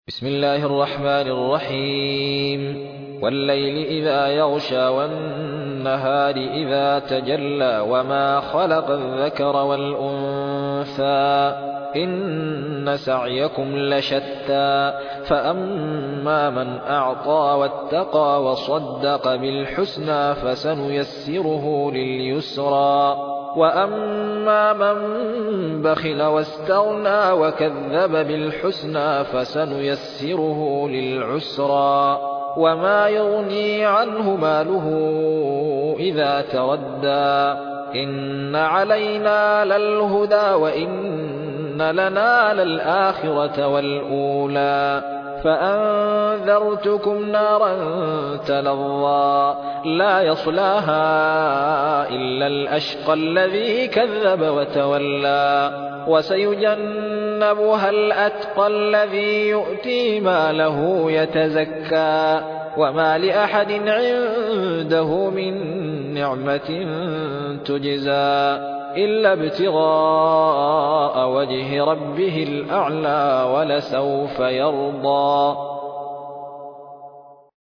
بسم الله الرحمن الرحيم والليل إذا يغشى والنهار إذا تجلى وما خلق الذكر والأنثى إن سعيكم لشتى فأما من أعطى واتقى وصدق بالحسنى فسنيسره لليسرى وأما من بخل واستغنى وكذب بالحسنى فسنيسره للعسرى وما يغني عنه ماله إذا تردى إن علينا للهدى وإن لنا للآخرة والأولى فأنذرتكم نارا تلظى لا يصلاها إلا الأشقى الذي كذب وتولى وسيجنبها الأتقى الذي يؤتي ماله يتزكى وما لأحد عنده من نعمة تجزى إلا ابتغاء وجه ربه الأعلى ولسوف يرضى